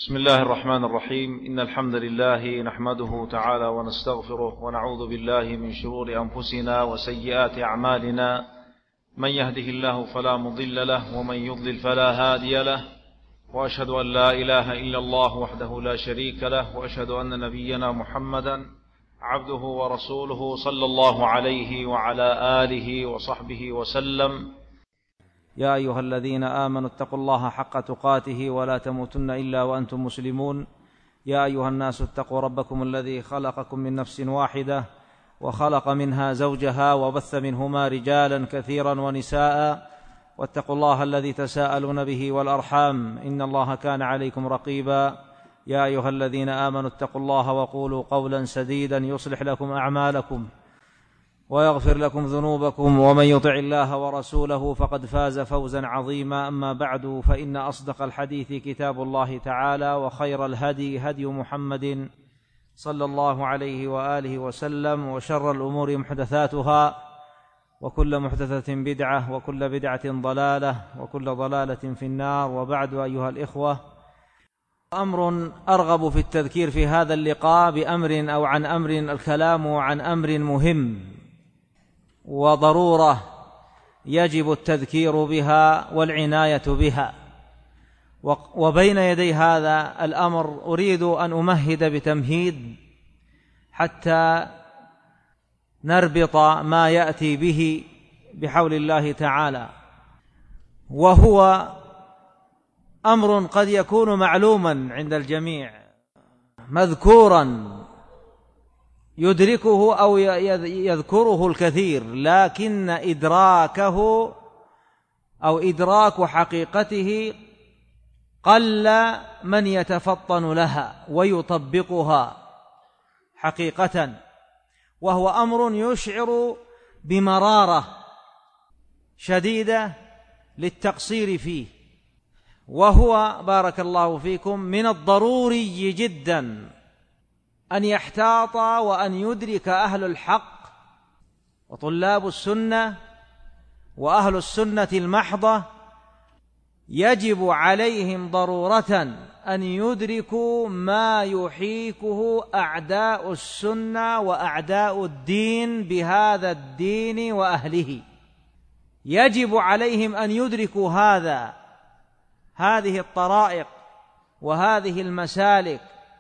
بسم الله الرحمن الرحيم. إن الحمد لله نحمده تعالى ونستغفره ونعوذ بالله من شرور أنفسنا وسيئات أعمالنا، من يهده الله فلا مضل له ومن يضلل فلا هادي له، وأشهد أن لا إله إلا الله وحده لا شريك له، وأشهد أن نبينا محمدا عبده ورسوله صلى الله عليه وعلى آله وصحبه وسلم. يا أيها الذين آمنوا اتقوا الله حق تقاته ولا تموتن إلا وأنتم مسلمون. يا أيها الناس اتقوا ربكم الذي خلقكم من نفس واحدة وخلق منها زوجها وبث منهما رجالا كثيرا ونساء، واتقوا الله الذي تساءلون به والأرحام إن الله كان عليكم رقيبا. يا أيها الذين آمنوا اتقوا الله وقولوا قولا سديدا يصلح لكم أعمالكم ويغفر لكم ذنوبكم، ومن يطع الله ورسوله فقد فاز فوزا عظيما. أما بعد، فإن أصدق الحديث كتاب الله تعالى، وخير الهدي هدي محمد صلى الله عليه وآله وسلم، وشر الأمور محدثاتها، وكل محدثة بدعة، وكل بدعة ضلالة، وكل ضلالة في النار. وبعد، أيها الإخوة، أمر أرغب في التذكير في هذا اللقاء بأمر أو عن أمر، الكلام عن أمر مهم وضرورة يجب التذكير بها والعناية بها. وبين يدي هذا الأمر أريد أن أمهد بتمهيد حتى نربط ما يأتي به بحول الله تعالى، وهو أمر قد يكون معلوما عند الجميع، مذكورا يدركه أو يذكره الكثير، لكن إدراكه أو إدراك حقيقته قل من يتفطن لها ويطبقها حقيقة، وهو أمر يشعر بمرارة شديدة للتقصير فيه. وهو بارك الله فيكم من الضروري جدا أن يحتاط وأن يدرك أهل الحق وطلاب السنة وأهل السنة المحضة، يجب عليهم ضرورة أن يدركوا ما يحيكه أعداء السنة وأعداء الدين بهذا الدين وأهله. يجب عليهم أن يدركوا هذه الطرائق وهذه المسالك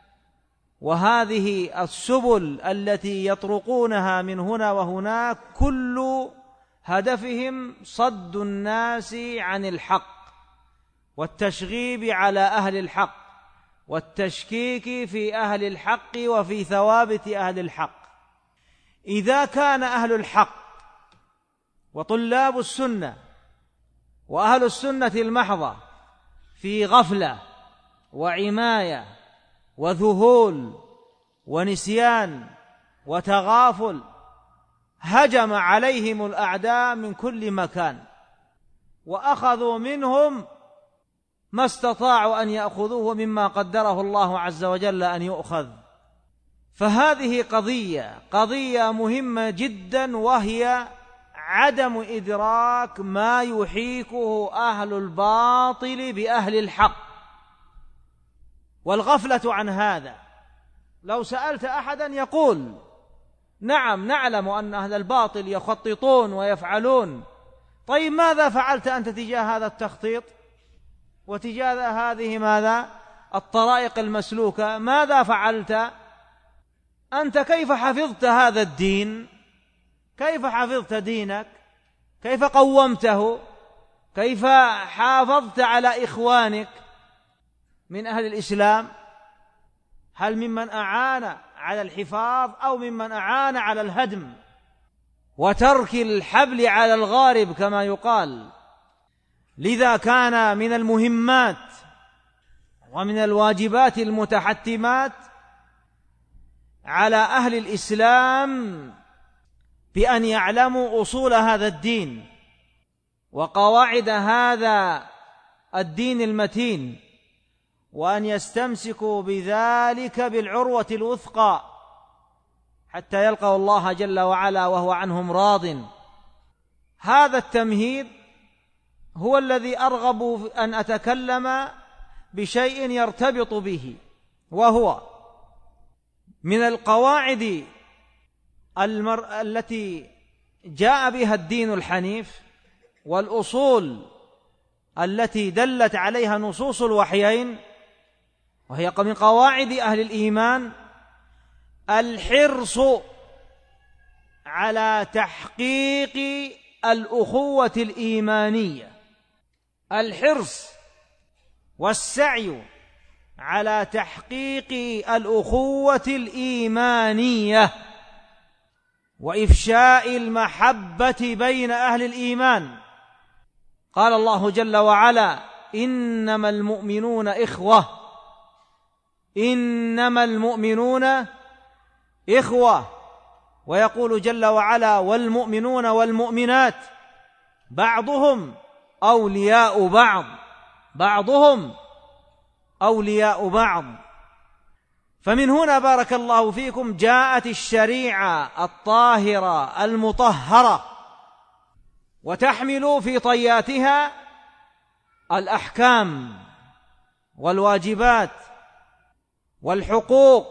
وهذه السبل التي يطرقونها من هنا وهناك، كل هدفهم صد الناس عن الحق والتشغيب على أهل الحق والتشكيك في أهل الحق وفي ثوابت أهل الحق. إذا كان أهل الحق وطلاب السنة وأهل السنة المحضة في غفلة وعماية وذهول ونسيان وتغافل، هجم عليهم الأعداء من كل مكان وأخذوا منهم ما استطاعوا أن يأخذوه مما قدره الله عز وجل أن يؤخذ. فهذه قضية مهمة جدا، وهي عدم إدراك ما يحيكه أهل الباطل بأهل الحق والغفلة عن هذا. لو سألت أحدا يقول: نعم نعلم أن أهل الباطل يخططون ويفعلون. طيب ماذا فعلت أنت تجاه هذا التخطيط وتجاه هذه الطرائق المسلوكة؟ ماذا فعلت أنت؟ كيف حفظت هذا الدين؟ كيف حفظت دينك؟ كيف قومته؟ كيف حافظت على إخوانك من أهل الإسلام؟ هل ممن أعان على الحفاظ أو ممن أعان على الهدم وترك الحبل على الغارب كما يقال؟ لذا كان من المهمات ومن الواجبات المتحتمات على أهل الإسلام بأن يعلموا أصول هذا الدين وقواعد هذا الدين المتين، وأن يستمسكوا بذلك بالعروة الوثقى حتى يلقوا الله جل وعلا وهو عنهم راض. هذا التمهيد هو الذي أرغب أن أتكلم بشيء يرتبط به، وهو من القواعد التي جاء بها الدين الحنيف والأصول التي دلت عليها نصوص الوحيين، وهي من قواعد أهل الإيمان الحرص على تحقيق الأخوة الإيمانية، الحرص والسعي على تحقيق الأخوة الإيمانية وإفشاء المحبة بين أهل الإيمان. قال الله جل وعلا: إنما المؤمنون إخوة، إنما المؤمنون إخوة. ويقول جل وعلا: والمؤمنون والمؤمنات بعضهم أولياء بعض، بعضهم أولياء بعض. فمن هنا بارك الله فيكم جاءت الشريعة الطاهرة المطهرة، وتحمل في طياتها الأحكام والواجبات والحقوق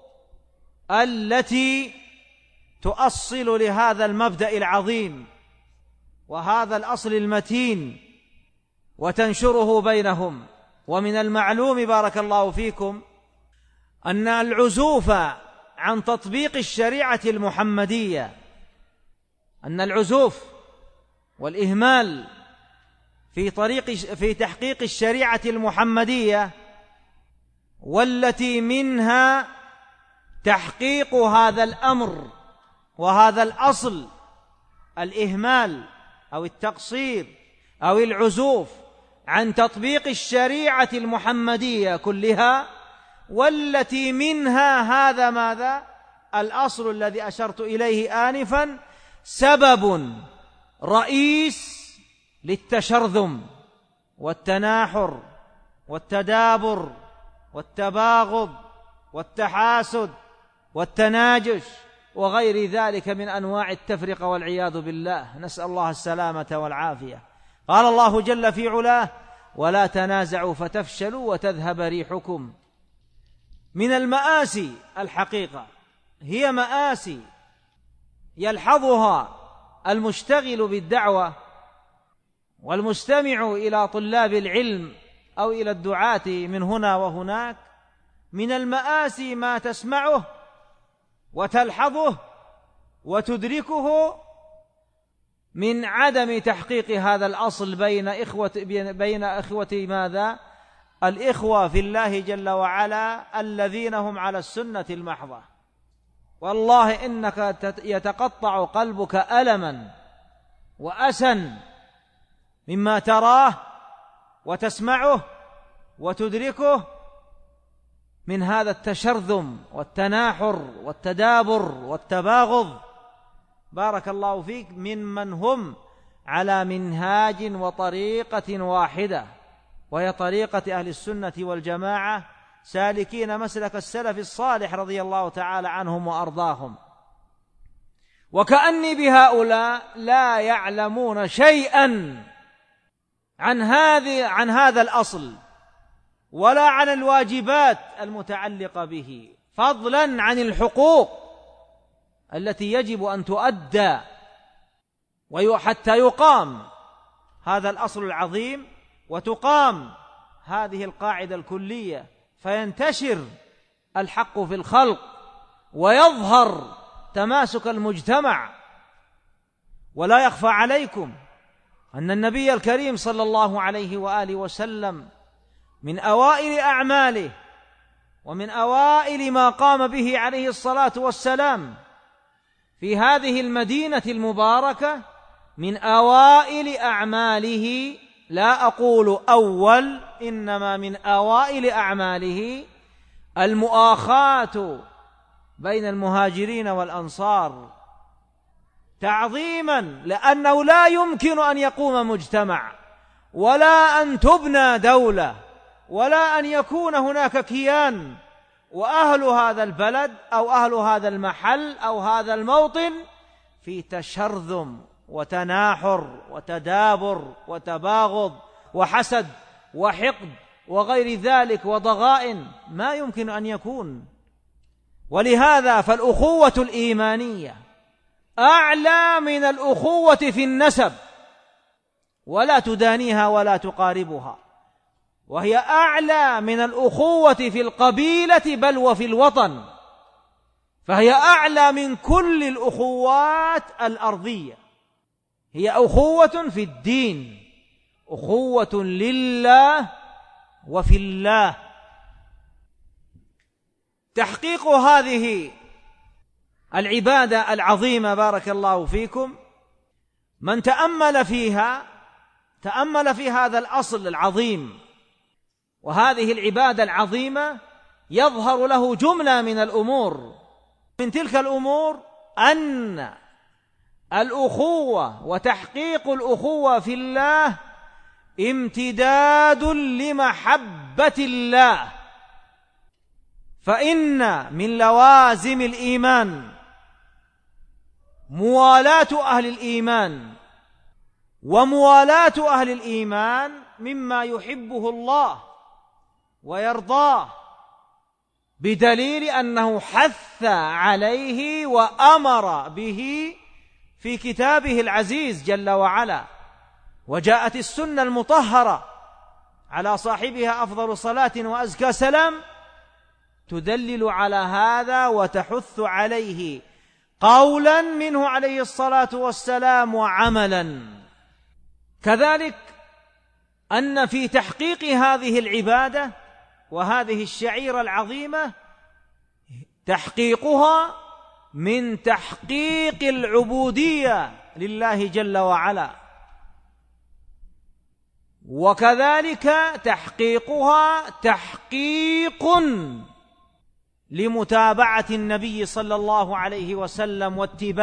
التي تؤصل لهذا المبدأ العظيم وهذا الأصل المتين وتنشره بينهم. ومن المعلوم بارك الله فيكم أن العزوف عن تطبيق الشريعة المحمدية، أن العزوف والإهمال في تحقيق الشريعة المحمدية، والتي منها تحقيق هذا الأمر وهذا الأصل، الإهمال أو التقصير أو العزوف عن تطبيق الشريعة المحمدية كلها، والتي منها هذا ماذا؟ الأصل الذي أشرت إليه آنفا، سبب رئيس للتشرذم والتناحر والتدابر والتباغض والتحاسد والتناجش وغير ذلك من أنواع التفرقة والعياذ بالله، نسأل الله السلامة والعافية. قال الله جل في علاه: ولا تنازعوا فتفشلوا وتذهب ريحكم. من المآسي الحقيقة، هي مآسي يلحظها المشتغل بالدعوة والمستمع إلى طلاب العلم أو إلى الدعاة من هنا وهناك. من المآسي ما تسمعه وتلحظه وتدركه من عدم تحقيق هذا الأصل بين إخوة ماذا؟ الإخوة في الله جل وعلا الذين هم على السنة المحضة. والله إنك يتقطع قلبك ألما وأسا مما تراه وتسمعه وتدركه من هذا التشرذم والتناحر والتدابر والتباغض، بارك الله فيك، ممن هم على منهاج وطريقة واحدة، وهي طريقة أهل السنة والجماعة، سالكين مسلك السلف الصالح رضي الله تعالى عنهم وأرضاهم. وكأني بهؤلاء لا يعلمون شيئا عن هذا الأصل ولا عن الواجبات المتعلقة به، فضلا عن الحقوق التي يجب أن تؤدى حتى يقام هذا الأصل العظيم وتقام هذه القاعدة الكلية، فينتشر الحق في الخلق ويظهر تماسك المجتمع. ولا يخفى عليكم أن النبي الكريم صلى الله عليه وآله وسلم من أوائل أعماله ومن أوائل ما قام به عليه الصلاة والسلام في هذه المدينة المباركة، من أوائل أعماله، لا أقول أول، إنما من أوائل أعماله، المؤاخاة بين المهاجرين والأنصار، تعظيما، لأنه لا يمكن أن يقوم مجتمع ولا أن تبنى دولة ولا أن يكون هناك كيان وأهل هذا البلد أو أهل هذا المحل أو هذا الموطن في تشرذم وتناحر وتدابر وتباغض وحسد وحقد وغير ذلك وضغائن ما يمكن أن يكون. ولهذا فالأخوة الإيمانية أعلى من الأخوة في النسب، ولا تدانيها ولا تقاربها، وهي أعلى من الأخوة في القبيلة بل وفي الوطن، فهي أعلى من كل الأخوات الأرضية. هي أخوة في الدين، أخوة لله وفي الله. تحقيق هذه العبادة العظيمة بارك الله فيكم، من تأمل في هذا الأصل العظيم وهذه العبادة العظيمة يظهر له جملة من الأمور. من تلك الأمور أن الأخوة وتحقيق الأخوة في الله امتداد لمحبة الله، فإن من لوازم الإيمان موالاة أهل الإيمان، وموالاة أهل الإيمان مما يحبه الله ويرضاه، بدليل أنه حث عليه وأمر به في كتابه العزيز جل وعلا، وجاءت السنة المطهرة على صاحبها أفضل صلاة وأزكى سلام تدلل على هذا وتحث عليه قولا منه عليه الصلاة والسلام وعملا. كذلك أن في تحقيق هذه العبادة وهذه الشعيرة العظيمة تحقيقها من تحقيق العبودية لله جل وعلا، وكذلك تحقيقها تحقيق لمتابعة النبي صلى الله عليه وسلم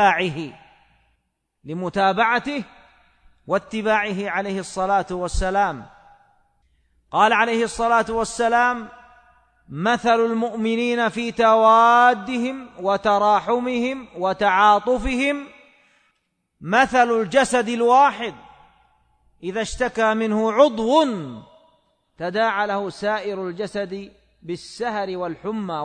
لمتابعته واتباعه عليه الصلاة والسلام. قال عليه الصلاة والسلام: مثل المؤمنين في توادهم وتراحمهم وتعاطفهم مثل الجسد الواحد إذا اشتكى منه عضو تداعى له سائر الجسد بالسهر والحمى.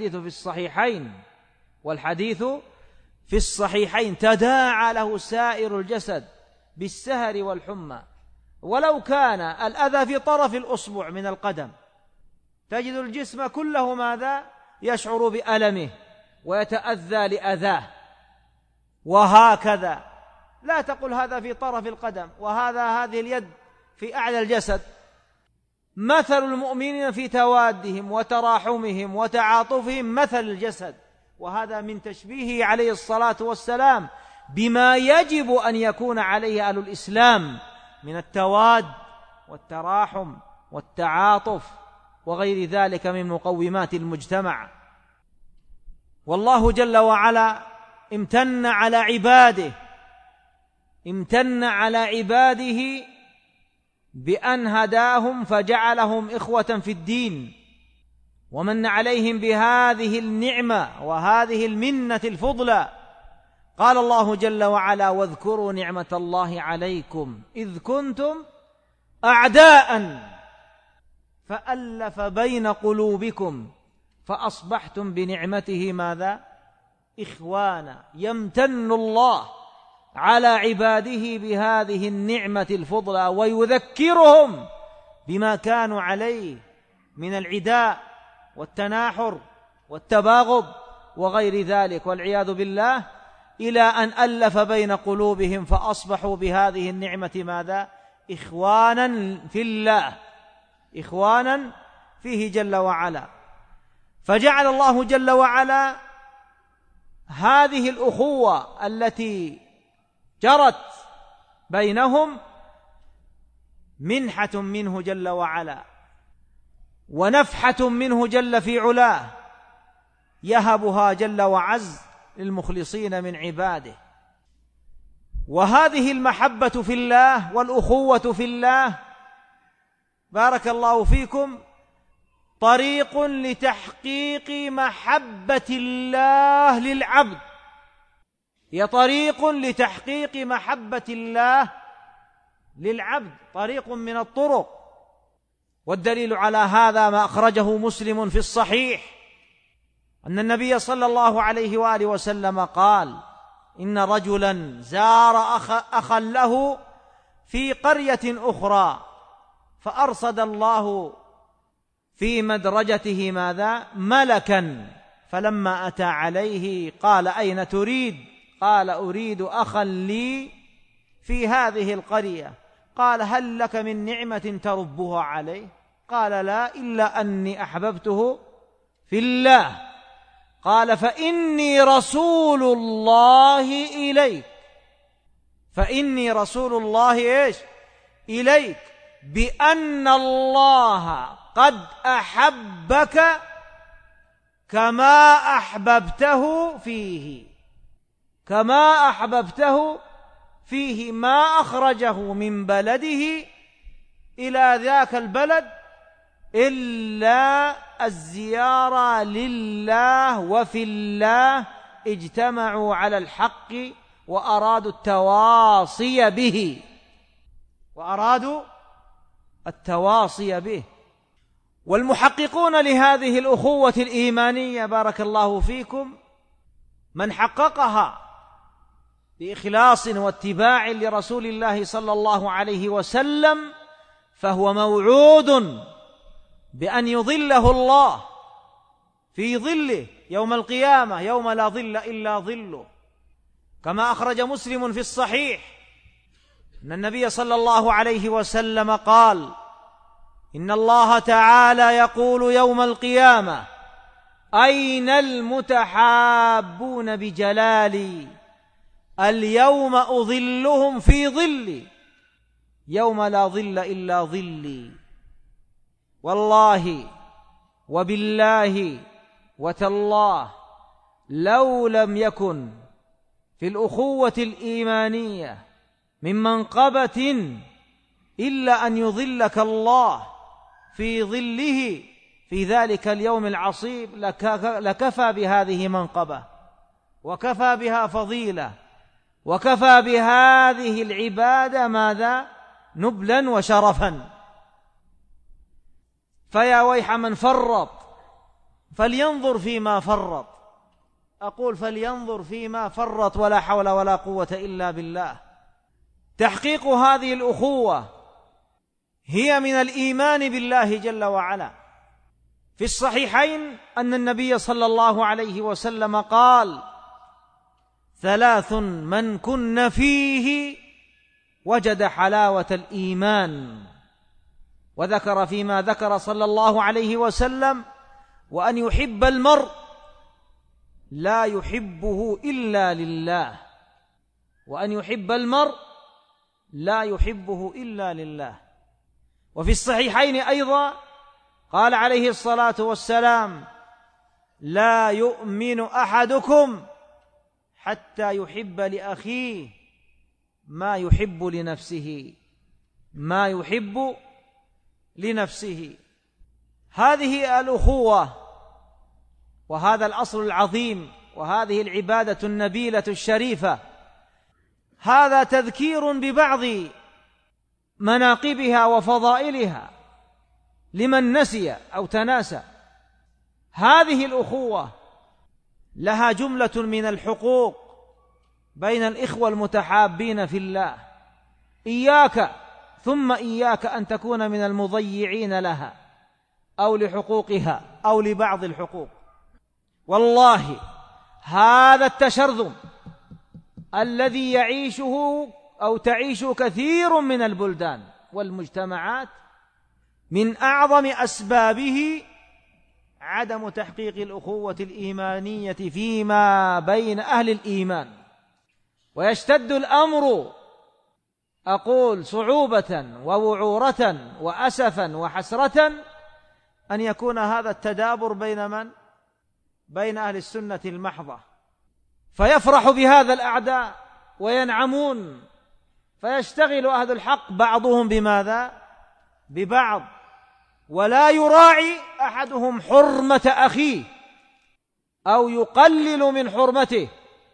والحديث في الصحيحين تداعى له سائر الجسد بالسهر والحمى. ولو كان الأذى في طرف الأصبع من القدم تجد الجسم كله ماذا؟ يشعر بألمه ويتأذى لأذاه، وهكذا. لا تقل هذا في طرف القدم هذه اليد في أعلى الجسد. مثل المؤمنين في توادهم وتراحمهم وتعاطفهم مثل الجسد، وهذا من تشبيهه عليه الصلاة والسلام بما يجب أن يكون عليه أهل الإسلام من التواد والتراحم والتعاطف وغير ذلك من مقومات المجتمع. والله جل وعلا امتن على عباده بأن هداهم فجعلهم إخوة في الدين، ومن عليهم بهذه النعمة وهذه المنة الفضلى. قال الله جل وعلا: واذكروا نعمة الله عليكم إذ كنتم أعداء فألف بين قلوبكم فأصبحتم بنعمته ماذا؟ إخوانا. يمتن الله على عباده بهذه النعمة الفضلى ويذكرهم بما كانوا عليه من العداء والتناحر والتباغض وغير ذلك والعياذ بالله، إلى أن ألف بين قلوبهم فأصبحوا بهذه النعمة ماذا؟ إخوانا في الله، إخوانا فيه جل وعلا. فجعل الله جل وعلا هذه الأخوة التي جرت بينهم منحة منه جل وعلا ونفحة منه جل في علاه، يهبها جل وعز للمخلصين من عباده. وهذه المحبة في الله والأخوة في الله بارك الله فيكم طريق لتحقيق محبة الله للعبد، هي طريق لتحقيق محبة الله للعبد، طريق من الطرق والدليل على هذا ما أخرجه مسلم في الصحيح أن النبي صلى الله عليه وآله وسلم قال: إن رجلا زار أخا له في قرية أخرى، فأرصد الله في مدرجته ماذا؟ ملكا، فلما أتى عليه قال: أين تريد؟ قال: أريد أخا لي في هذه القرية. قال: هل لك من نعمة تربها عليه؟ قال: لا، إلا أني أحببته في الله. قال: فإني رسول الله إليك، فإني رسول الله إيش؟ إليك، بأن الله قد أحبك كما أحببته فيه، كما أحببته فيه. ما أخرجه من بلده إلى ذاك البلد إلا الزيارة لله وفي الله، اجتمعوا على الحق وأرادوا التواصي به، وأرادوا التواصي به. والمحققون لهذه الأخوة الإيمانية بارك الله فيكم من حققها بإخلاص واتباع لرسول الله صلى الله عليه وسلم فهو موعود بأن يظله الله في ظله يوم القيامة، يوم لا ظل إلا ظله. كما أخرج مسلم في الصحيح أن النبي صلى الله عليه وسلم قال: إن الله تعالى يقول يوم القيامة: أين المتحابون بجلالي؟ اليوم أظلهم في ظلي يوم لا ظل إلا ظلي. والله وبالله وتالله لو لم يكن في الأخوة الإيمانية من منقبة إلا أن يظلك الله في ظله في ذلك اليوم العصيب لكفى بهذه منقبة، وكفى بها فضيلة، وكفى بهذه العبادة ماذا؟ نبلا وشرفا. فيا ويح من فرط فلينظر فيما فرط، أقول فلينظر فيما فرط، ولا حول ولا قوة إلا بالله. تحقيق هذه الأخوة هي من الإيمان بالله جل وعلا. في الصحيحين أن النبي صلى الله عليه وسلم قال: ثلاث من كن فيه وجد حلاوة الإيمان. وذكر فيما ذكر صلى الله عليه وسلم: وأن يحب المرء لا يحبه إلا لله، وأن يحب المرء لا يحبه إلا لله. وفي الصحيحين أيضا قال عليه الصلاة والسلام: لا يؤمن أحدكم حتى يحب لأخيه ما يحب لنفسه، ما يحب لنفسه. هذه الأخوة وهذا الأصل العظيم وهذه العبادة النبيلة الشريفة، هذا تذكير ببعض مناقبها وفضائلها لمن نسي أو تناسى. هذه الأخوة لها جملة من الحقوق بين الإخوة المتحابين في الله، إياك ثم إياك أن تكون من المضيعين لها أو لحقوقها أو لبعض الحقوق. والله هذا التشرذم الذي يعيشه أو تعيش كثير من البلدان والمجتمعات من أعظم أسبابه عدم تحقيق الأخوة الإيمانية فيما بين أهل الإيمان. ويشتد الأمر أقول صعوبة ووعورة وأسفا وحسرة أن يكون هذا التدابر بين من؟ بين أهل السنة المحضة، فيفرح بهذا الأعداء وينعمون، فيشتغل أهل الحق بعضهم بماذا؟ ببعض، ولا يراعي أحدهم حرمة أخيه أو يقلل من حرمته،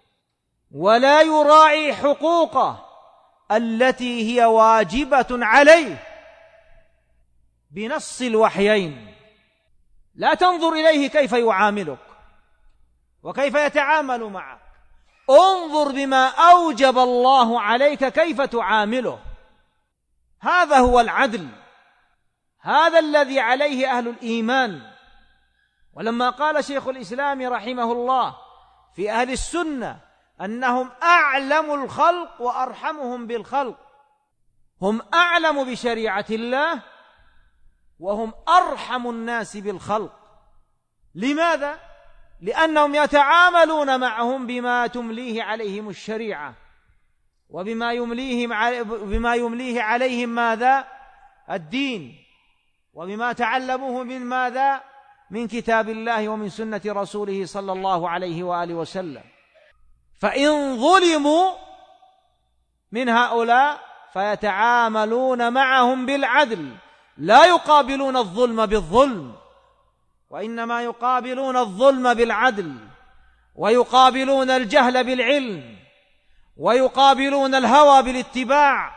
ولا يراعي حقوقه التي هي واجبة عليه. بنص الوحيين، لا تنظر إليه كيف يعاملك وكيف يتعامل معك، انظر بما أوجب الله عليك كيف تعامله. هذا هو العدل، هذا الذي عليه أهل الإيمان. ولما قال شيخ الإسلام رحمه الله في أهل السنة أنهم أعلم الخلق وأرحمهم بالخلق، هم أعلم بشريعة الله وهم أرحم الناس بالخلق. لماذا؟ لأنهم يتعاملون معهم بما تمليه عليهم الشريعة، وبما يمليه عليهم ماذا؟ الدين، وبما تعلموه من ماذا؟ من كتاب الله ومن سنة رسوله صلى الله عليه وآله وسلم. فإن ظلموا من هؤلاء فيتعاملون معهم بالعدل، لا يقابلون الظلم بالظلم، وإنما يقابلون الظلم بالعدل، ويقابلون الجهل بالعلم، ويقابلون الهوى بالاتباع.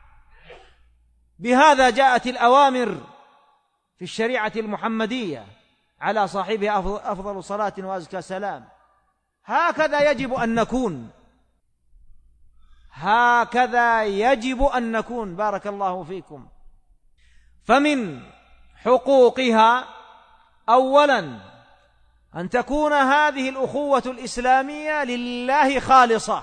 بهذا جاءت الأوامر في الشريعة المحمدية على صاحبها أفضل صلاة وأزكى سلام. هكذا يجب أن نكون، هكذا يجب أن نكون. بارك الله فيكم. فمن حقوقها أولا أن تكون هذه الأخوة الإسلامية لله خالصة،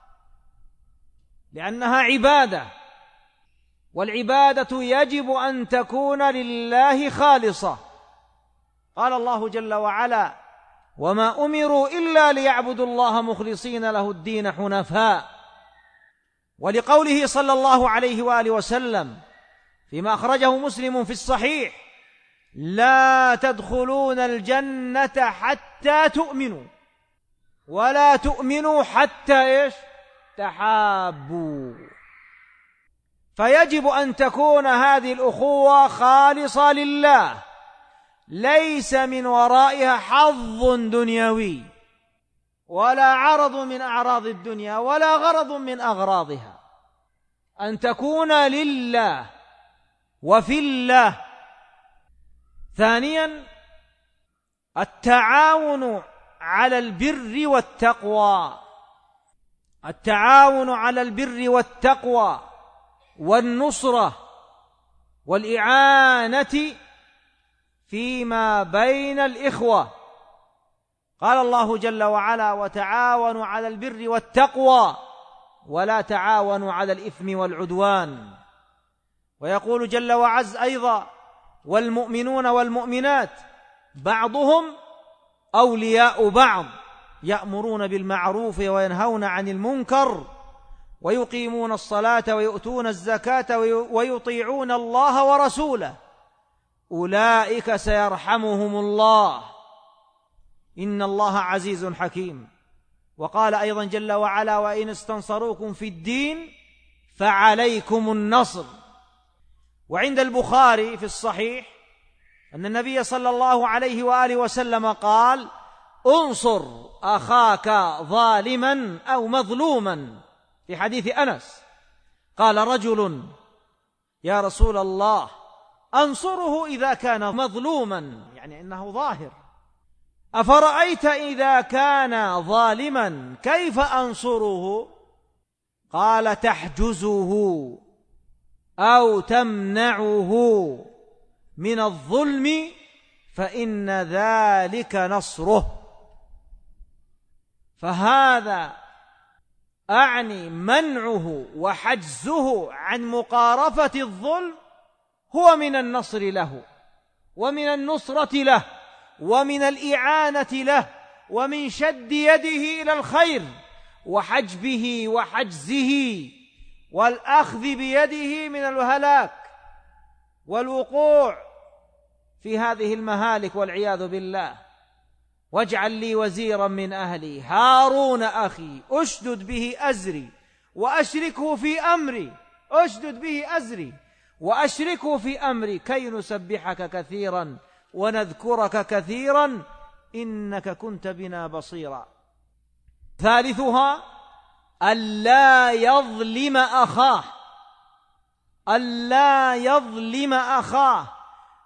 لأنها عبادة، والعبادة يجب أن تكون لله خالصة. قال الله جل وعلا: وما أمروا إلا ليعبدوا الله مخلصين له الدين حنفاء. ولقوله صلى الله عليه وآله وسلم فيما أخرجه مسلم في الصحيح: لا تدخلون الجنة حتى تؤمنوا، ولا تؤمنوا حتى تحابوا. فيجب أن تكون هذه الأخوة خالصة لله، ليس من ورائها حظ دنيوي ولا عرض من أعراض الدنيا ولا غرض من أغراضها، أن تكون لله وفي الله. ثانيا التعاون على البر والتقوى، التعاون على البر والتقوى والنصرة والإعانة فيما بين الإخوة. قال الله جل وعلا: وتعاونوا على البر والتقوى ولا تعاونوا على الإثم والعدوان. ويقول جل وعز أيضا: والمؤمنون والمؤمنات بعضهم أولياء بعض يأمرون بالمعروف وينهون عن المنكر ويقيمون الصلاة ويؤتون الزكاة ويطيعون الله ورسوله أولئك سيرحمهم الله إن الله عزيز حكيم. وقال أيضا جل وعلا: وإن استنصروكم في الدين فعليكم النصر. وعند البخاري في الصحيح أن النبي صلى الله عليه وآله وسلم قال: انصر أخاك ظالما أو مظلوما، في حديث أنس. قال رجل: يا رسول الله أنصره إذا كان مظلوما، يعني إنه ظاهر، أفرأيت إذا كان ظالما كيف أنصره؟ قال: تحجزه أو تمنعه من الظلم فإن ذلك نصره. فهذا أعني منعه وحجزه عن مقارفة الظلم هو من النصر له ومن النصرة له ومن الإعانة له ومن شد يده إلى الخير وحجبه وحجزه والأخذ بيده من الهلاك والوقوع في هذه المهالك والعياذ بالله. واجعل لي وزيرا من أهلي هارون أخي أشدد به أزري وأشركه في أمري، أشدد به أزري وأشركه في أمري كي نسبحك كثيرا ونذكرك كثيرا إنك كنت بنا بصيرا. ثالثها ألا يظلم أخاه، ألا يظلم أخاه،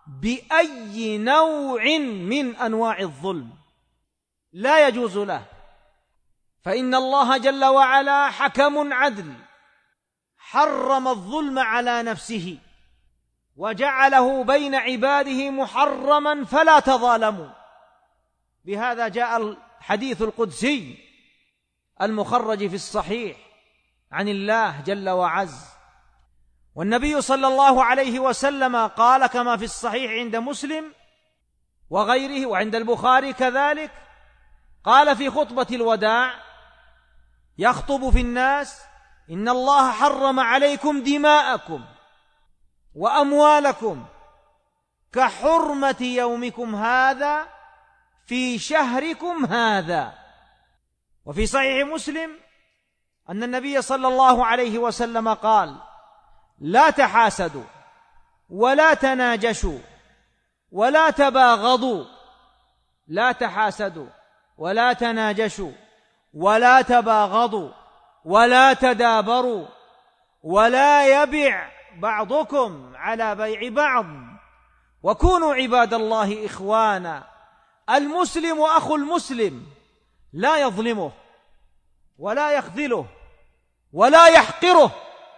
بأي نوع من أنواع الظلم، لا يجوز له، فإن الله جل وعلا حكم عدل، حرم الظلم على نفسه وجعله بين عباده محرما فلا تظالموا. بهذا جاء الحديث القدسي المخرج في الصحيح عن الله جل وعز، والنبي صلى الله عليه وسلم قال كما في الصحيح عند مسلم وغيره وعند البخاري كذلك، قال في خطبة الوداع يخطب في الناس: إن الله حرم عليكم دماءكم وأموالكم كحرمة يومكم هذا في شهركم هذا. وفي صحيح مسلم أن النبي صلى الله عليه وسلم قال: لا تحاسدوا ولا تناجشوا ولا تباغضوا، لا تحاسدوا ولا تناجشوا ولا تباغضوا ولا تدابروا، ولا يبع بعضكم على بيع بعض، وكونوا عباد الله إخوانا. المسلم أخو المسلم لا يظلمه ولا يخذله ولا يحقره.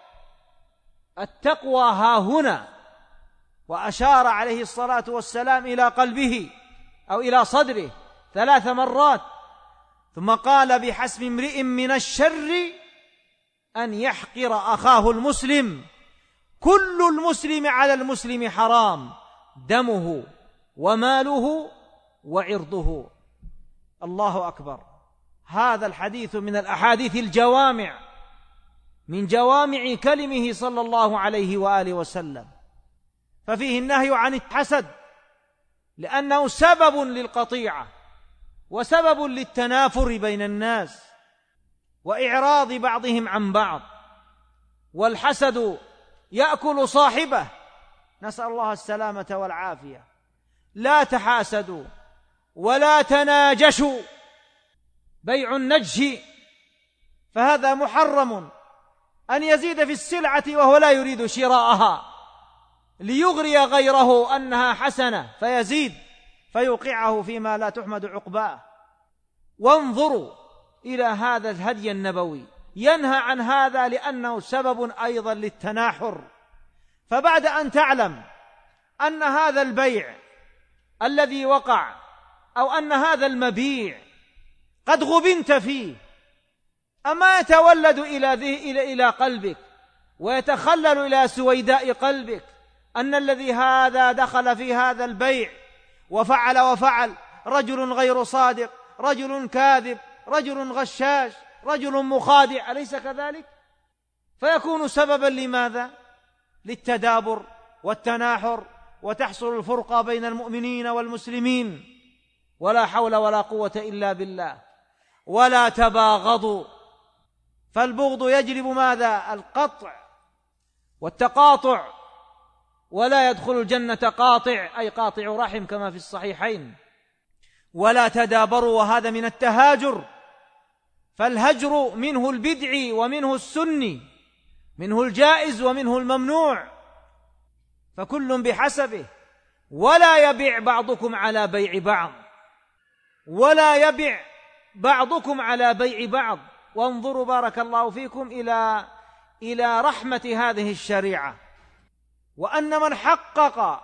التقوى ها هنا. وأشار عليه الصلاة والسلام إلى قلبه أو إلى صدره 3 مرات، ثم قال: بحسب امرئ من الشر أن يحقر أخاه المسلم، كل المسلم على المسلم حرام، دمه وماله وعرضه. الله أكبر. هذا الحديث من الأحاديث الجوامع، من جوامع كلمه صلى الله عليه وآله وسلم، ففيه النهي عن الحسد لأنه سبب للقطيعة وسبب للتنافر بين الناس وإعراض بعضهم عن بعض، والحسد يأكل صاحبه، نسأل الله السلامة والعافية. لا تحاسدوا ولا تناجشوا، بيع النجش، فهذا محرم، أن يزيد في السلعة وهو لا يريد شراءها ليغري غيره أنها حسنة فيزيد فيوقعه فيما لا تحمد عقباه. وانظروا إلى هذا الهدي النبوي، ينهى عن هذا لأنه سبب أيضا للتناحر. فبعد أن تعلم أن هذا البيع الذي وقع أو أن هذا المبيع قد غبنت فيه، أما يتولد إلى قلبك ويتخلل إلى سويداء قلبك أن الذي هذا دخل في هذا البيع وفعل رجل غير صادق، رجل كاذب، رجل غشاش، رجل مخادع، أليس كذلك؟ فيكون سببا لماذا؟ للتدابر والتناحر، وتحصل الفرقة بين المؤمنين والمسلمين. ولا حول ولا قوة إلا بالله. ولا تباغضوا، فالبغض يجلب ماذا؟ القطع والتقاطع، ولا يدخل الجنة قاطع، أي قاطع رحم كما في الصحيحين. ولا تدابروا، وهذا من التهاجر، فالهجر منه البدعي ومنه السني، منه الجائز ومنه الممنوع، فكل بحسبه. ولا يبيع بعضكم على بيع بعض، ولا يبيع بعضكم على بيع بعض. وانظروا بارك الله فيكم إلى رحمة هذه الشريعة، وأن من حقق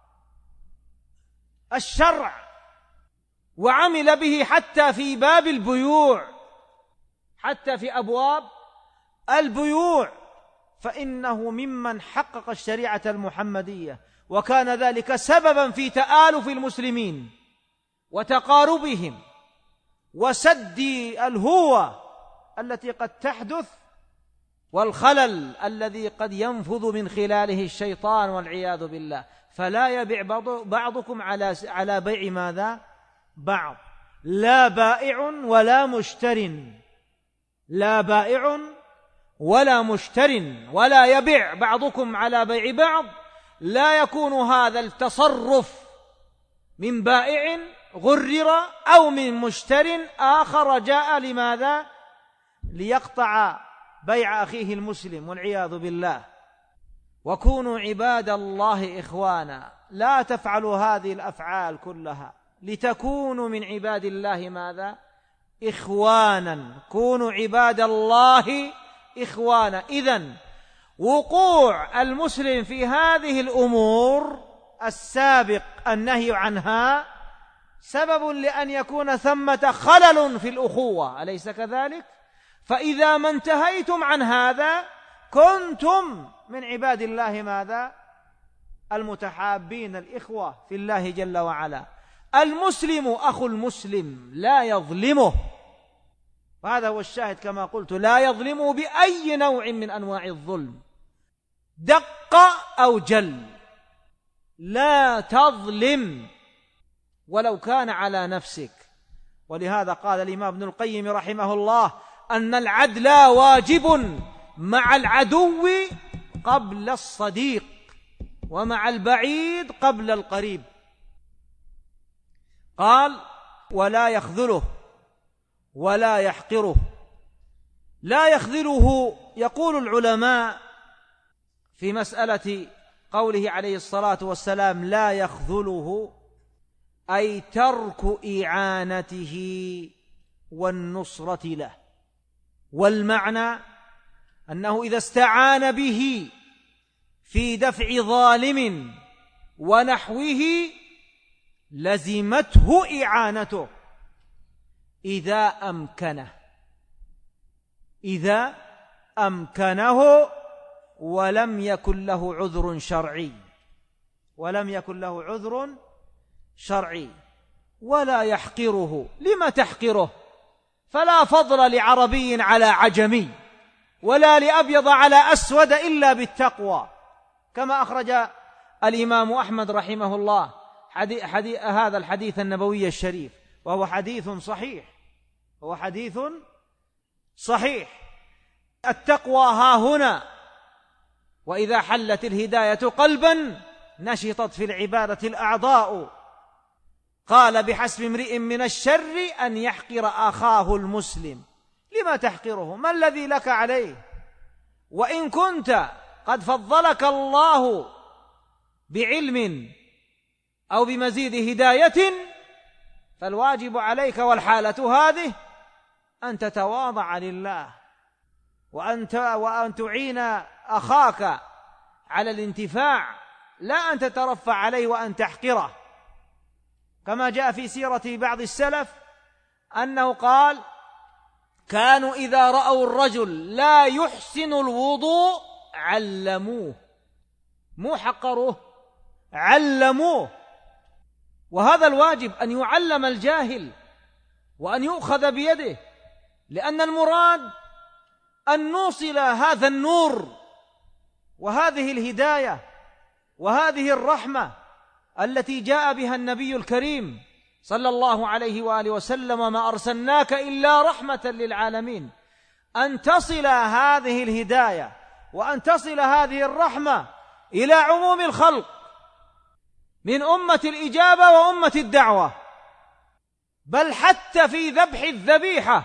الشرع وعمل به حتى في باب البيوع، حتى في أبواب البيوع، فإنه ممن حقق الشريعة المحمدية، وكان ذلك سببا في تآلف المسلمين وتقاربهم وسد الهوة التي قد تحدث والخلل الذي قد ينفذ من خلاله الشيطان والعياذ بالله. فلا يبيع بعضكم على بيع ماذا؟ بعض. لا بائع ولا مشتر، لا بائع ولا مشتر، ولا يبيع بعضكم على بيع بعض. لا يكون هذا التصرف من بائع غرر أو من مشتر آخر جاء لماذا؟ ليقطع بيع أخيه المسلم والعياذ بالله. وكونوا عباد الله إخوانا. لا تفعلوا هذه الأفعال كلها لتكونوا من عباد الله ماذا؟ إخوانا. كونوا عباد الله إخوانا. إذن وقوع المسلم في هذه الأمور السابق النهي عنها سبب لأن يكون ثمة خلل في الأخوة، أليس كذلك؟ فإذا ما انتهيتم عن هذا كنتم من عباد الله ماذا؟ المتحابين الإخوة في الله جل وعلا. المسلم أخو المسلم لا يظلمه، وهذا هو الشاهد كما قلت، لا يظلمه بأي نوع من أنواع الظلم، دق أو جل، لا تظلم ولو كان على نفسك. ولهذا قال الإمام ابن القيم رحمه الله أن العدل واجب مع العدو قبل الصديق ومع البعيد قبل القريب. قال ولا يخذله ولا يحقره. لا يخذله، يقول العلماء في مسألة قوله عليه الصلاة والسلام لا يخذله، أي ترك إعانته والنصرة له. والمعنى أنه إذا استعان به في دفع ظالم ونحوه لزمته إعانته إذا أمكنه ولم يكن له عذر شرعي. ولا يحقره. لما تحقره؟ فلا فضل لعربي على عجمي ولا لأبيض على أسود إلا بالتقوى، كما أخرج الإمام أحمد رحمه الله هذا الحديث النبوي الشريف، وهو حديث صحيح. التقوى ها هنا، وإذا حلت الهداية قلبا نشطت في العبادة الأعضاء. قال بحسب امرئ من الشر أن يحقر أخاه المسلم. لما تحقره؟ ما الذي لك عليه؟ وإن كنت قد فضلك الله بعلم أو بمزيد هداية فالواجب عليك والحالة هذه أن تتواضع لله وأن تعين أخاك على الانتفاع، لا أن تترفع عليه وأن تحقره. كما جاء في سيرة بعض السلف أنه قال كانوا إذا رأوا الرجل لا يحسن الوضوء علموه، مو حقروه، علموه. وهذا الواجب أن يعلم الجاهل وأن يؤخذ بيده، لأن المراد أن نوصل هذا النور وهذه الهداية وهذه الرحمة التي جاء بها النبي الكريم صلى الله عليه وآله وسلم ما أرسلناك إلا رحمة للعالمين، أن تصل هذه الهداية وأن تصل هذه الرحمة إلى عموم الخلق من أمة الإجابة وأمة الدعوة. بل حتى في ذبح الذبيحة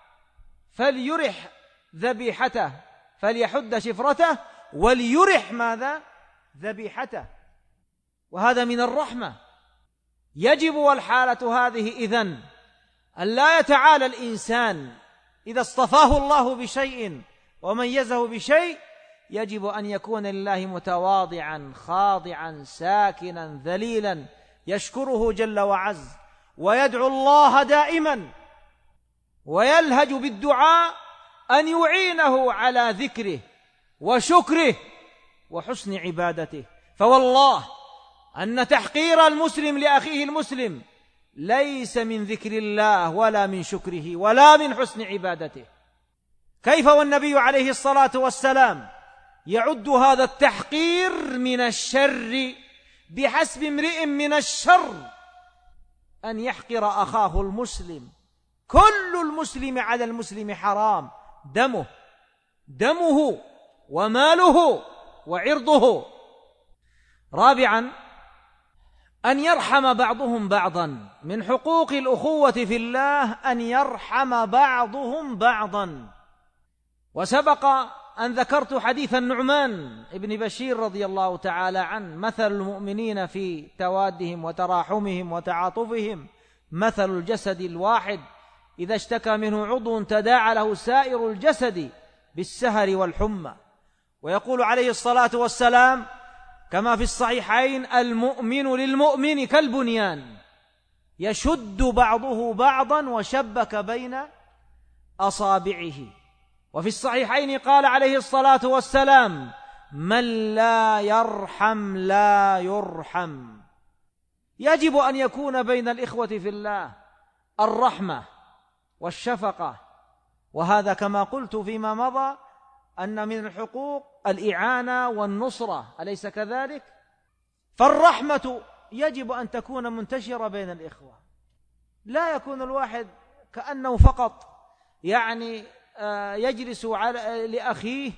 فليرح ذبيحته، فليحد شفرته وليرح ماذا؟ ذبيحته. وهذا من الرحمة. يجب والحالة هذه إذن أن لا يتعالى الإنسان إذا اصطفاه الله بشيء وميزه بشيء، يجب أن يكون لله متواضعا خاضعا ساكنا ذليلا يشكره جل وعز ويدعو الله دائما ويلهج بالدعاء أن يعينه على ذكره وشكره وحسن عبادته. فوالله أن تحقير المسلم لأخيه المسلم ليس من ذكر الله ولا من شكره ولا من حسن عبادته. كيف والنبي عليه الصلاة والسلام يعد هذا التحقير من الشر؟ بحسب امرئ من الشر أن يحقر أخاه المسلم. كل المسلم على المسلم حرام، دمه وماله وعرضه. رابعا أن يرحم بعضهم بعضا. من حقوق الأخوة في الله أن يرحم بعضهم بعضا. وسبق أن ذكرت حديث النعمان ابن بشير رضي الله تعالى عنه: مثل المؤمنين في توادهم وتراحمهم وتعاطفهم مثل الجسد الواحد إذا اشتكى منه عضو تداعى له سائر الجسد بالسهر والحمى. ويقول عليه الصلاة والسلام كما في الصحيحين: المؤمن للمؤمن كالبنيان يشد بعضه بعضا وشبك بين أصابعه. وفي الصحيحين قال عليه الصلاة والسلام: من لا يرحم لا يرحم. يجب أن يكون بين الإخوة في الله الرحمة والشفقة، وهذا كما قلت فيما مضى أن من الحقوق الإعانة والنصرة، أليس كذلك؟ فالرحمة يجب أن تكون منتشرة بين الإخوة، لا يكون الواحد كأنه فقط يجلس لأخيه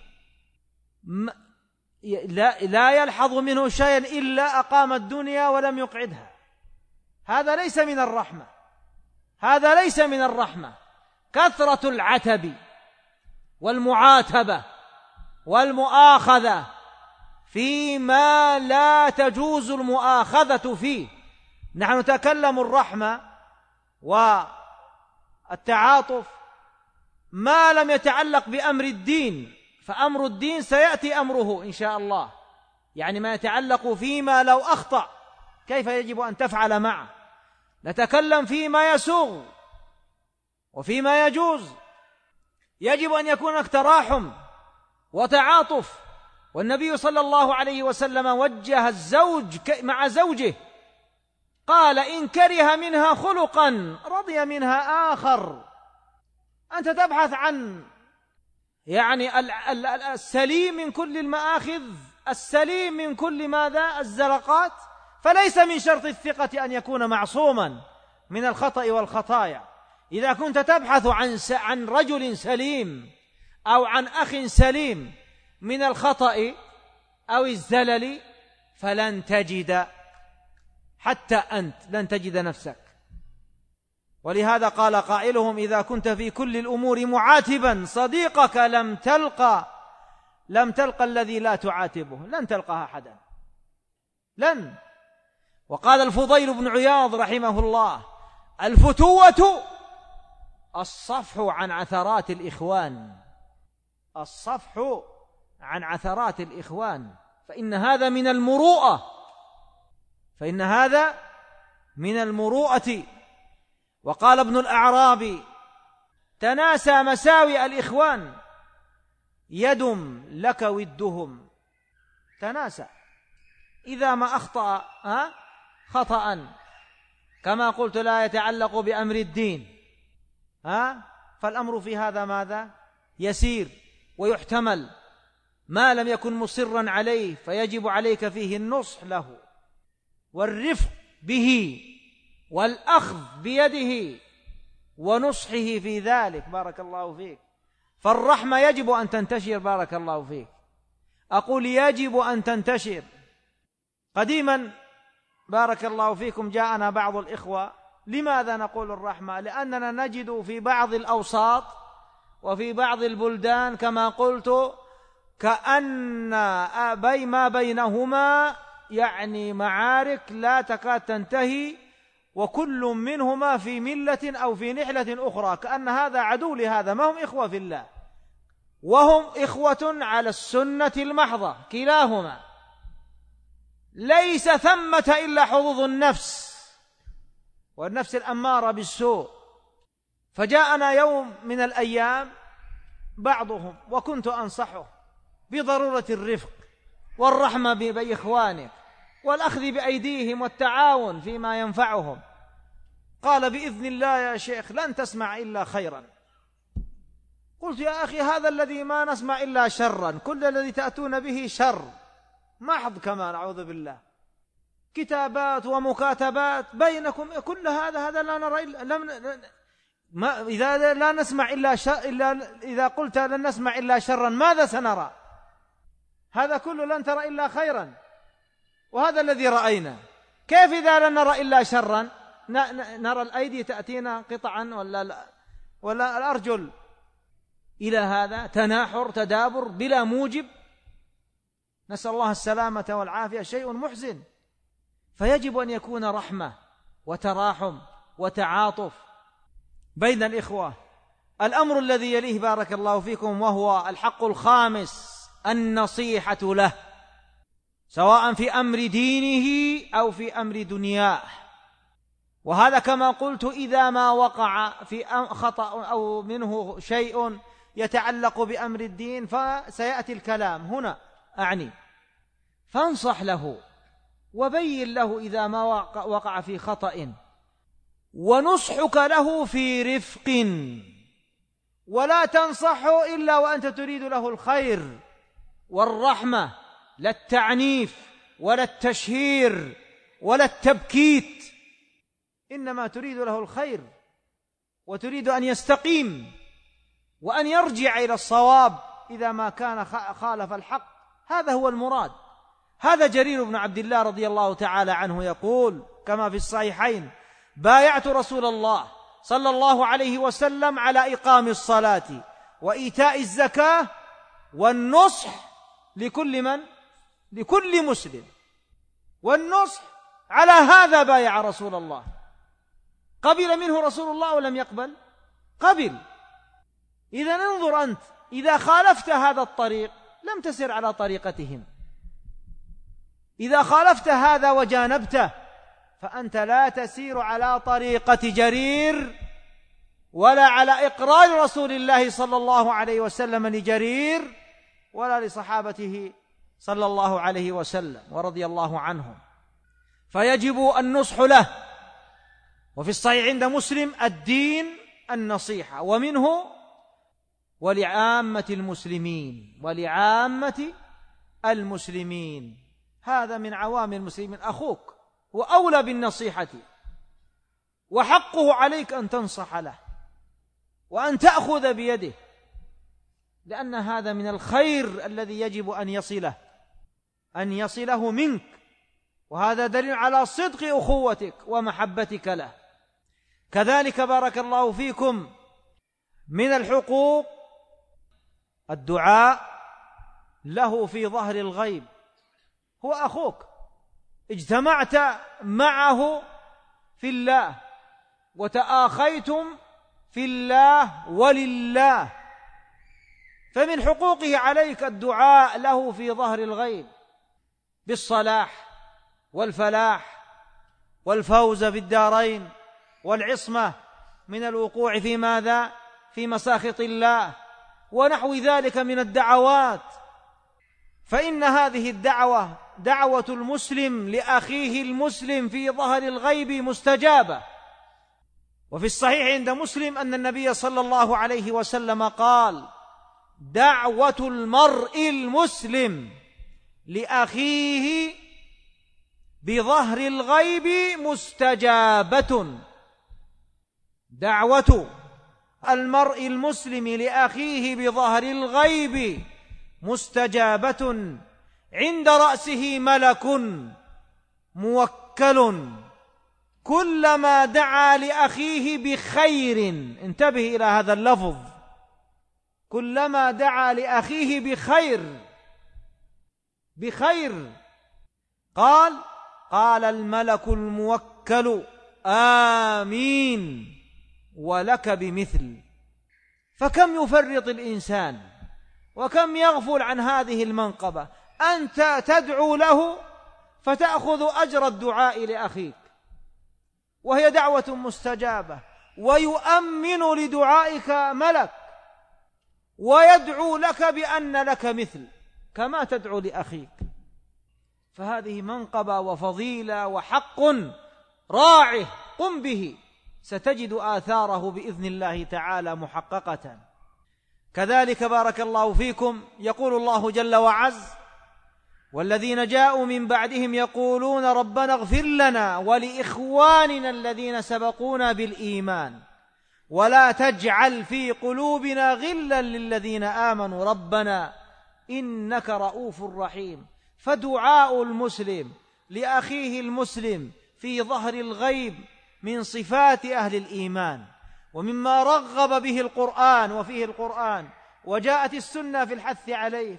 لا يلحظ منه شيئا إلا أقام الدنيا ولم يقعدها. هذا ليس من الرحمة، هذا ليس من الرحمة. كثرة العتب والمعاتبة والمؤاخذة فيما لا تجوز المؤاخذة فيه. نحن نتكلم الرحمة والتعاطف ما لم يتعلق بأمر الدين، فأمر الدين سيأتي أمره إن شاء الله، يعني ما يتعلق فيما لو أخطأ كيف يجب أن تفعل معه. نتكلم فيما يسوغ وفيما يجوز. يجب أن يكون هناك تراحم وتعاطف. والنبي صلى الله عليه وسلم وجه الزوج مع زوجه، قال: إن كره منها خلقا رضي منها آخر. أنت تبحث عن السليم من كل المآخذ، السليم من كل ماذا؟ الزلقات. فليس من شرط الثقة أن يكون معصوما من الخطأ والخطايا. إذا كنت تبحث عن رجل سليم أو عن أخ سليم من الخطأ أو الزلل فلن تجد، حتى أنت لن تجد نفسك. ولهذا قال قائلهم: إذا كنت في كل الأمور معاتبا صديقك لم تلقى الذي لا تعاتبه، لن تلقى أحدا، لن. وقال الفضيل بن عياض رحمه الله: الفتوة الصفح عن عثرات الإخوان، الصفح عن عثرات الإخوان، فإن هذا من المروءة، فإن هذا من المروءة. وقال ابن الأعرابي: تناسى مساوئ الإخوان يدم لك ودهم. تناسى إذا ما أخطأ خطأ كما قلت لا يتعلق بأمر الدين فالأمر في هذا ماذا؟ يسير ويحتمل، ما لم يكن مصرا عليه فيجب عليك فيه النصح له والرفق به والأخذ بيده ونصحه في ذلك. بارك الله فيك. فالرحمة يجب أن تنتشر. بارك الله فيك. أقول يجب أن تنتشر. قديما بارك الله فيكم جاءنا بعض الإخوة. لماذا نقول الرحمة؟ لأننا نجد في بعض الأوساط وفي بعض البلدان كما قلت كأن ما بينهما معارك لا تكاد تنتهي، وكل منهما في ملة أو في نحلة أخرى، كأن هذا عدو لهذا. ما هم إخوة في الله، وهم إخوة على السنة المحضة كلاهما. ليس ثمة إلا حظوظ النفس والنفس الأمارة بالسوء. فجاءنا يوم من الأيام بعضهم وكنت أنصحه بضرورة الرفق والرحمة بإخوانه والأخذ بأيديهم والتعاون فيما ينفعهم. قال: بإذن الله يا شيخ لن تسمع إلا خيرا. قلت: يا أخي هذا الذي ما نسمع إلا شرا، كل الذي تأتون به شر محض، كما نعوذ بالله، كتابات ومكاتبات بينكم، كل هذا لا نرى إذا لا نسمع إلا إذا قلت لن نسمع إلا شرا ماذا سنرى؟ هذا كله لن ترى إلا خيرا، وهذا الذي رأينا. كيف إذا لن نرى إلا شرا؟ نرى الأيدي تأتينا قطعا ولا الأرجل إلى هذا تناحر تدابر بلا موجب، نسأل الله السلامة والعافية، شيء محزن. فيجب أن يكون رحمة وتراحم وتعاطف بين الإخوة. الأمر الذي يليه بارك الله فيكم وهو الحق الخامس النصيحة له، سواء في أمر دينه أو في أمر دنياه. وهذا كما قلت إذا ما وقع في خطأ أو منه شيء يتعلق بأمر الدين فسيأتي الكلام هنا أعني، فانصح له وبين له إذا ما وقع في خطأ، ونصحك له في رفق، ولا تنصحه إلا وأنت تريد له الخير والرحمة، لا التعنيف ولا التشهير ولا التبكيت، إنما تريد له الخير وتريد أن يستقيم وأن يرجع إلى الصواب إذا ما كان خالف الحق. هذا هو المراد. هذا جرير بن عبد الله رضي الله تعالى عنه يقول كما في الصحيحين: بايعت رسول الله صلى الله عليه وسلم على إقام الصلاة وإيتاء الزكاة والنصح لكل مسلم. والنصح على هذا بايع رسول الله. قبل منه رسول الله ولم يقبل؟ قبل. إذا انظر أنت، إذا خالفت هذا الطريق لم تسر على طريقتهم، إذا خالفت هذا وجانبته فأنت لا تسير على طريقة جرير ولا على إقرار رسول الله صلى الله عليه وسلم لجرير ولا لصحابته صلى الله عليه وسلم ورضي الله عنهم. فيجب النصح له. وفي الصحيح عند مسلم: الدين النصيحة، ومنه ولعامة المسلمين. هذا من عوام المسلمين. أخوك وأولى بالنصيحة، وحقه عليك أن تنصح له وأن تأخذ بيده، لأن هذا من الخير الذي يجب أن يصله منك، وهذا دليل على صدق أخوتك ومحبتك له. كذلك بارك الله فيكم من الحقوق الدعاء له في ظهر الغيب. هو أخوك، اجتمعت معه في الله وتآخيتم في الله ولله، فمن حقوقه عليك الدعاء له في ظهر الغيب بالصلاح والفلاح والفوز بالدارين والعصمة من الوقوع في ماذا؟ في مساخط الله ونحو ذلك من الدعوات. فإن هذه الدعوة دعوة المسلم لأخيه المسلم في ظهر الغيب مستجابة. وفي الصحيح عند مسلم أن النبي صلى الله عليه وسلم قال: دعوة المرء المسلم لأخيه بظهر الغيب مستجابة. دعوة المرء المسلم لأخيه بظهر الغيب مستجابة، عند رأسه ملك موكل كلما دعا لأخيه بخير. انتبه إلى هذا اللفظ: كلما دعا لأخيه بخير قال الملك الموكل: آمين ولك بمثل. فكم يفرط الإنسان وكم يغفل عن هذه المنقبة. أنت تدعو له فتأخذ أجر الدعاء لأخيك، وهي دعوة مستجابة، ويؤمن لدعائك ملك ويدعو لك بأن لك مثل كما تدعو لأخيك. فهذه منقبة وفضيلة وحق راعه، قم به، ستجد آثاره بإذن الله تعالى محققة. كذلك بارك الله فيكم يقول الله جل وعز: والذين جاءوا من بعدهم يقولون ربنا اغفر لنا ولإخواننا الذين سبقونا بالإيمان ولا تجعل في قلوبنا غلا للذين آمنوا ربنا إنك رؤوف رحيم. فدعاء المسلم لأخيه المسلم في ظهر الغيب من صفات أهل الإيمان، ومما رغب به القرآن وفيه القرآن وجاءت السنة في الحث عليه،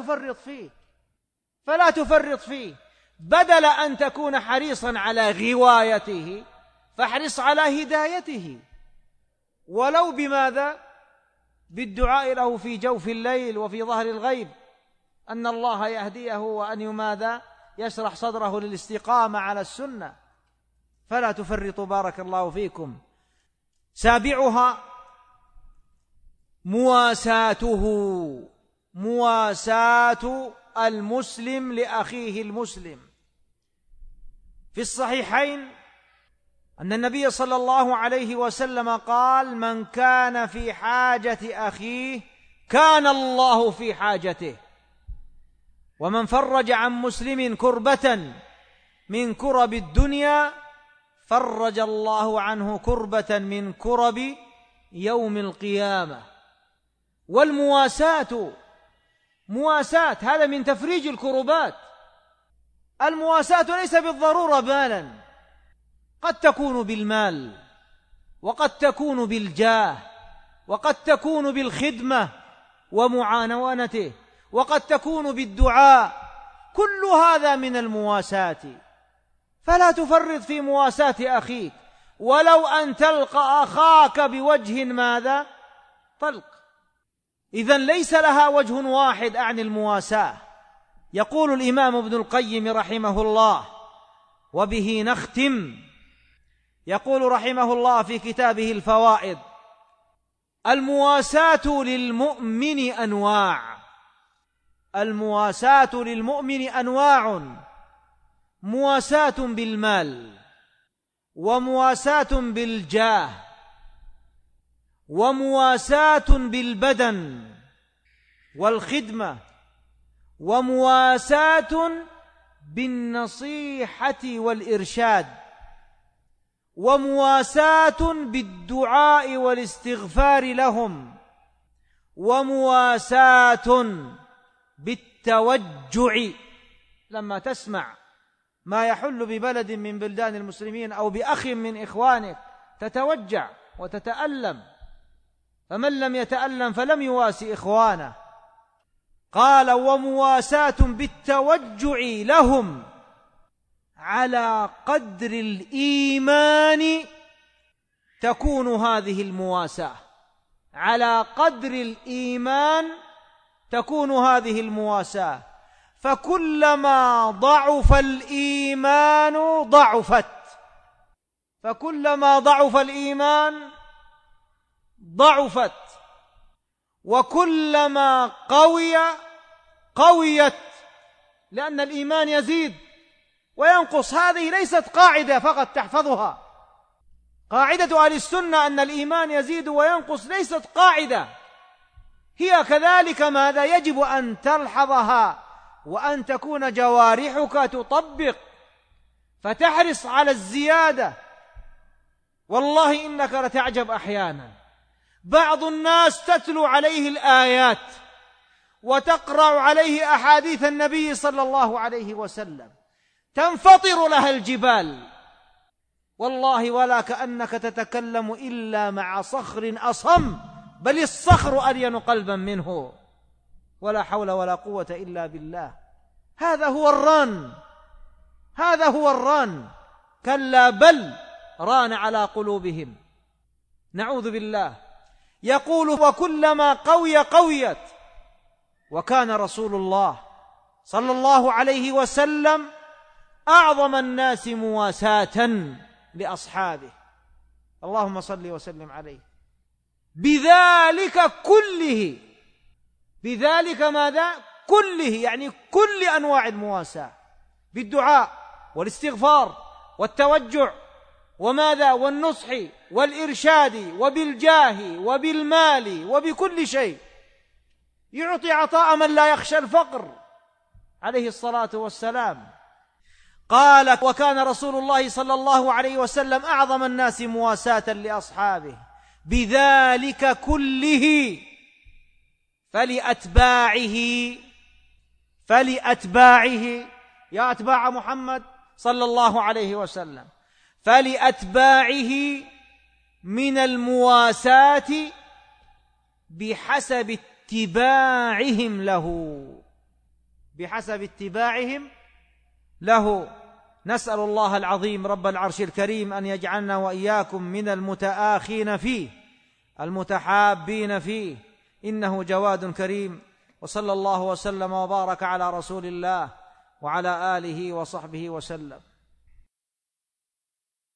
فلا تفرط فيه، بدل أن تكون حريصا على غوايته فاحرص على هدايته، ولو بماذا؟ بالدعاء له في جوف الليل وفي ظهر الغيب أن الله يهديه وأن ماذا؟ يشرح صدره للاستقامة على السنة. فلا تفرطوا بارك الله فيكم. سابعها مواساة المسلم لأخيه المسلم. في الصحيحين أن النبي صلى الله عليه وسلم قال: من كان في حاجة أخيه كان الله في حاجته، ومن فرج عن مسلم كربة من كرب الدنيا فرج الله عنه كربة من كرب يوم القيامة. والمواساة هذا من تفريج الكربات. المواساة ليس بالضرورة مالا، قد تكون بالمال، وقد تكون بالجاه، وقد تكون بالخدمة ومعاونته، وقد تكون بالدعاء، كل هذا من المواساة. فلا تفرط في مواساة أخيك، ولو أن تلقى أخاك بوجه ماذا؟ طلق. إذن ليس لها وجه واحد عن المواساة. يقول الإمام ابن القيم رحمه الله، وبه نختم، يقول رحمه الله في كتابه الفوائد: المواساة للمؤمن أنواع، مواساة بالمال، ومواساة بالجاه، ومواساة بالبدن والخدمة، ومواساة بالنصيحة والإرشاد، ومواساة بالدعاء والاستغفار لهم، ومواساة بالتوجع. لما تسمع ما يحل ببلد من بلدان المسلمين أو بأخ من إخوانك تتوجع وتتألم، فمن لم يتألم فلم يواسي إخوانه. قال: ومواساة بالتوجع لهم على قدر الإيمان تكون هذه المواساة، على قدر الإيمان تكون هذه المواساة. فكلما ضعف الإيمان ضعفت، وكلما قويت، لأن الإيمان يزيد وينقص. هذه ليست قاعدة فقط تحفظها. قاعدة أهل السنة أن الإيمان يزيد وينقص ليست قاعدة، هي كذلك ماذا؟ يجب أن تلحظها وأن تكون جوارحك تطبق، فتحرص على الزيادة. والله إنك لتعجب أحيانا، بعض الناس تتلو عليه الآيات وتقرأ عليه أحاديث النبي صلى الله عليه وسلم تنفطر لها الجبال، والله ولا كأنك تتكلم إلا مع صخر أصم، بل الصخر ألين قلبا منه. ولا حول ولا قوة إلا بالله. هذا هو الران. كلا بل ران على قلوبهم. نعوذ بالله. يقول: وكلما قويت. وكان رسول الله صلى الله عليه وسلم أعظم الناس مواساة لأصحابه، اللهم صل وسلم عليه، بذلك ماذا؟ كله، يعني كل أنواع المواساة، بالدعاء والاستغفار والتوجع وماذا؟ والنصح والإرشاد وبالجاه وبالمال وبكل شيء. يعطي عطاء من لا يخشى الفقر عليه الصلاة والسلام. قال: وكان رسول الله صلى الله عليه وسلم أعظم الناس مواساة لأصحابه بذلك كله فلأتباعه يا أتباع محمد صلى الله عليه وسلم، فلأتباعه من المواساة بحسب اتباعهم له، بحسب اتباعهم له. نسأل الله العظيم رب العرش الكريم أن يجعلنا وإياكم من المتآخين فيه المتحابين فيه، إنه جواد كريم. وصلى الله وسلم وبارك على رسول الله وعلى آله وصحبه وسلم.